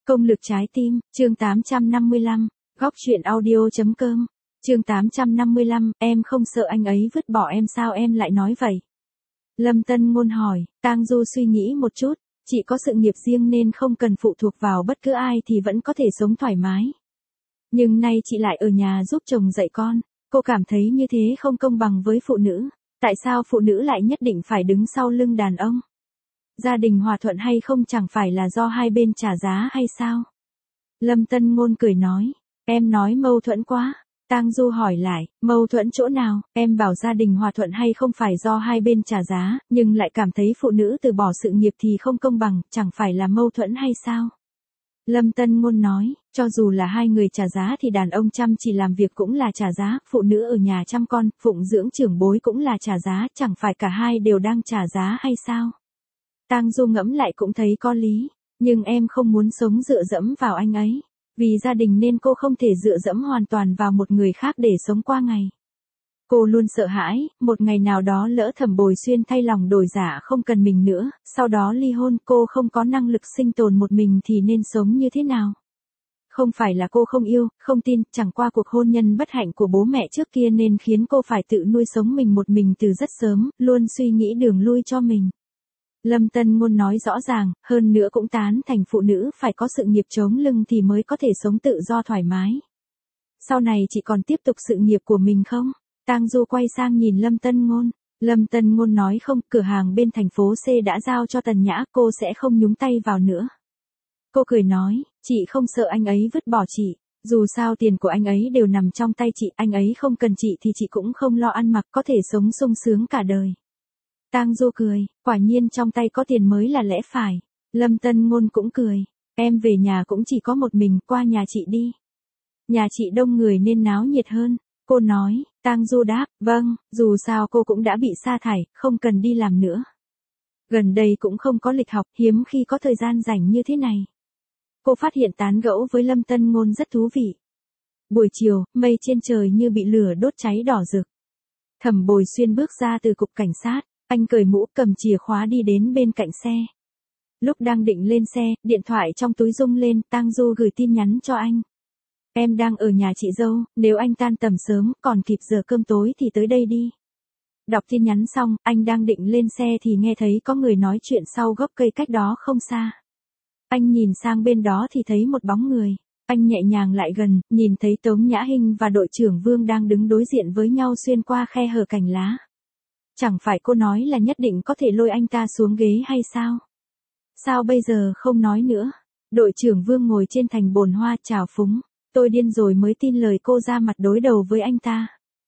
Công lực trái tim, chương 855, góc truyện audio.com, chương 855, em không sợ anh ấy vứt bỏ em sao em lại nói vậy? Lâm Tân Ngôn hỏi, Tang Du suy nghĩ một chút, chị có sự nghiệp riêng nên không cần phụ thuộc vào bất cứ ai thì vẫn có thể sống thoải mái. Nhưng nay chị lại ở nhà giúp chồng dạy con, cô cảm thấy như thế không công bằng với phụ nữ. Tại sao phụ nữ lại nhất định phải đứng sau lưng đàn ông? Gia đình hòa thuận hay không chẳng phải là do hai bên trả giá hay sao? Lâm Tân Ngôn cười nói, em nói mâu thuẫn quá. Tang Du hỏi lại, mâu thuẫn chỗ nào? Em bảo gia đình hòa thuận hay không phải do hai bên trả giá, nhưng lại cảm thấy phụ nữ từ bỏ sự nghiệp thì không công bằng, chẳng phải là mâu thuẫn hay sao? Lâm Tân Ngôn nói, cho dù là hai người trả giá thì đàn ông chăm chỉ làm việc cũng là trả giá, phụ nữ ở nhà chăm con, phụng dưỡng trưởng bối cũng là trả giá, chẳng phải cả hai đều đang trả giá hay sao? Tang Du ngẫm lại cũng thấy có lý, nhưng em không muốn sống dựa dẫm vào anh ấy. Vì gia đình nên cô không thể dựa dẫm hoàn toàn vào một người khác để sống qua ngày. Cô luôn sợ hãi, một ngày nào đó lỡ Thẩm Bồi Xuyên thay lòng đổi dạ không cần mình nữa, sau đó ly hôn, cô không có năng lực sinh tồn một mình thì nên sống như thế nào? Không phải là cô không yêu, không tin, chẳng qua cuộc hôn nhân bất hạnh của bố mẹ trước kia nên khiến cô phải tự nuôi sống mình một mình từ rất sớm, luôn suy nghĩ đường lui cho mình. Lâm Tân Ngôn nói rõ ràng, hơn nữa cũng tán thành phụ nữ phải có sự nghiệp chống lưng thì mới có thể sống tự do thoải mái. Sau này chị còn tiếp tục sự nghiệp của mình không? Tang Du quay sang nhìn Lâm Tân Ngôn. Lâm Tân Ngôn nói không, cửa hàng bên thành phố C đã giao cho Tần Nhã, cô sẽ không nhúng tay vào nữa. Cô cười nói, chị không sợ anh ấy vứt bỏ chị. Dù sao tiền của anh ấy đều nằm trong tay chị, anh ấy không cần chị thì chị cũng không lo ăn mặc, có thể sống sung sướng cả đời. Tang Du cười, quả nhiên trong tay có tiền mới là lẽ phải. Lâm Tân Ngôn cũng cười, em về nhà cũng chỉ có một mình, qua nhà chị đi. Nhà chị đông người nên náo nhiệt hơn. Cô nói, Tang Du đáp, vâng, dù sao cô cũng đã bị sa thải, không cần đi làm nữa. Gần đây cũng không có lịch học, hiếm khi có thời gian rảnh như thế này. Cô phát hiện tán gẫu với Lâm Tân Ngôn rất thú vị. Buổi chiều, mây trên trời như bị lửa đốt cháy đỏ rực. Thẩm Bồi Xuyên bước ra từ cục cảnh sát. Anh cởi mũ, cầm chìa khóa đi đến bên cạnh xe. Lúc đang định lên xe, điện thoại trong túi rung lên, Tang Du gửi tin nhắn cho anh. Em đang ở nhà chị dâu, nếu anh tan tầm sớm, còn kịp giờ cơm tối thì tới đây đi. Đọc tin nhắn xong, anh đang định lên xe thì nghe thấy có người nói chuyện sau gốc cây cách đó không xa. Anh nhìn sang bên đó thì thấy một bóng người. Anh nhẹ nhàng lại gần, nhìn thấy Tống Nhã Hinh và đội trưởng Vương đang đứng đối diện với nhau xuyên qua khe hở cành lá. Chẳng phải cô nói là nhất định có thể lôi anh ta xuống ghế hay sao? Sao bây giờ không nói nữa? Đội trưởng Vương ngồi trên thành bồn hoa chào phúng. Tôi điên rồi mới tin lời cô ra mặt đối đầu với anh ta.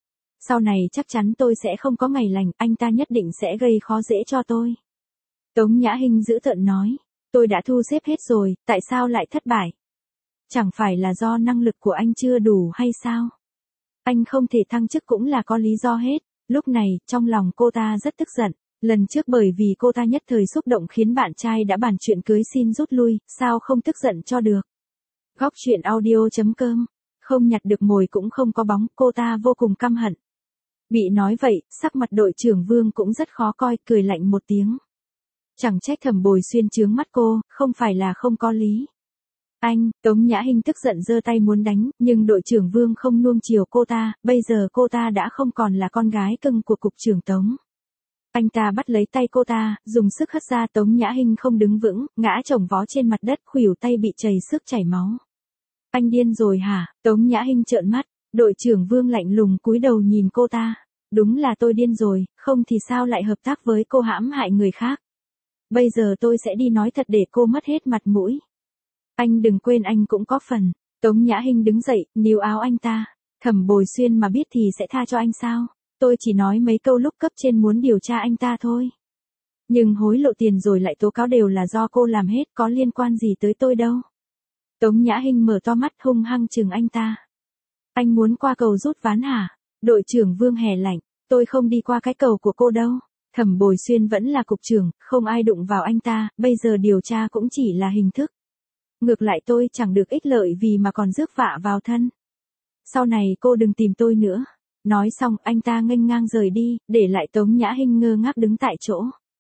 Sau này chắc chắn tôi sẽ không có ngày lành, anh ta nhất định sẽ gây khó dễ cho tôi. Tống Nhã Hinh dữ tợn nói. Tôi đã thu xếp hết rồi, tại sao lại thất bại? Chẳng phải là do năng lực của anh chưa đủ hay sao? Anh không thể thăng chức cũng là có lý do hết. Lúc này, trong lòng cô ta rất tức giận. Lần trước bởi vì cô ta nhất thời xúc động khiến bạn trai đã bàn chuyện cưới xin rút lui, sao không tức giận cho được. Góc truyện audio.com, không nhặt được mồi cũng không có bóng, cô ta vô cùng căm hận. Bị nói vậy, sắc mặt đội trưởng Vương cũng rất khó coi, cười lạnh một tiếng. Chẳng trách Thẩm Bồi Xuyên chướng mắt cô, không phải là không có lý. Anh, Tống Nhã Hinh tức giận giơ tay muốn đánh, nhưng đội trưởng Vương không nuông chiều cô ta, bây giờ cô ta đã không còn là con gái cưng của cục trưởng Tống. Anh ta bắt lấy tay cô ta, dùng sức hất ra, Tống Nhã Hinh không đứng vững, ngã chồng vó trên mặt đất, khuỷu tay bị chảy xước chảy máu. Anh điên rồi hả? Tống Nhã Hinh trợn mắt, đội trưởng Vương lạnh lùng cúi đầu nhìn cô ta. Đúng là tôi điên rồi, không thì sao lại hợp tác với cô hãm hại người khác. Bây giờ tôi sẽ đi nói thật để cô mất hết mặt mũi. Anh đừng quên anh cũng có phần. Tống Nhã Hinh đứng dậy, níu áo anh ta. Thẩm Bồi Xuyên mà biết thì sẽ tha cho anh sao? Tôi chỉ nói mấy câu lúc cấp trên muốn điều tra anh ta thôi. Nhưng hối lộ tiền rồi lại tố cáo đều là do cô làm hết, có liên quan gì tới tôi đâu. Tống Nhã Hinh mở to mắt hung hăng chừng anh ta. Anh muốn qua cầu rút ván hả? Đội trưởng Vương hè lạnh, tôi không đi qua cái cầu của cô đâu. Thẩm Bồi Xuyên vẫn là cục trưởng, không ai đụng vào anh ta, bây giờ điều tra cũng chỉ là hình thức. Ngược lại tôi chẳng được ích lợi vì mà còn rước vạ vào thân. Sau này cô đừng tìm tôi nữa. Nói xong anh ta nghênh ngang rời đi, để lại Tống Nhã Hinh ngơ ngác đứng tại chỗ.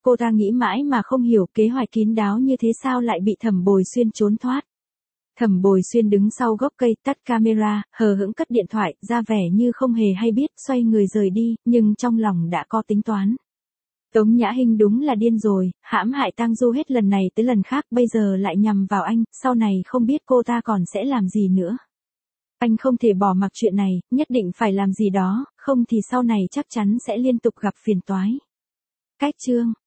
Cô ta nghĩ mãi mà không hiểu kế hoạch kín đáo như thế sao lại bị Thẩm Bồi Xuyên trốn thoát. Thẩm Bồi Xuyên đứng sau gốc cây tắt camera, hờ hững cất điện thoại, ra vẻ như không hề hay biết, xoay người rời đi, nhưng trong lòng đã có tính toán. Tống Nhã Hinh đúng là điên rồi, hãm hại Tang Du hết lần này tới lần khác, bây giờ lại nhằm vào anh, sau này không biết cô ta còn sẽ làm gì nữa. Anh không thể bỏ mặc chuyện này, nhất định phải làm gì đó, không thì sau này chắc chắn sẽ liên tục gặp phiền toái. Cách chương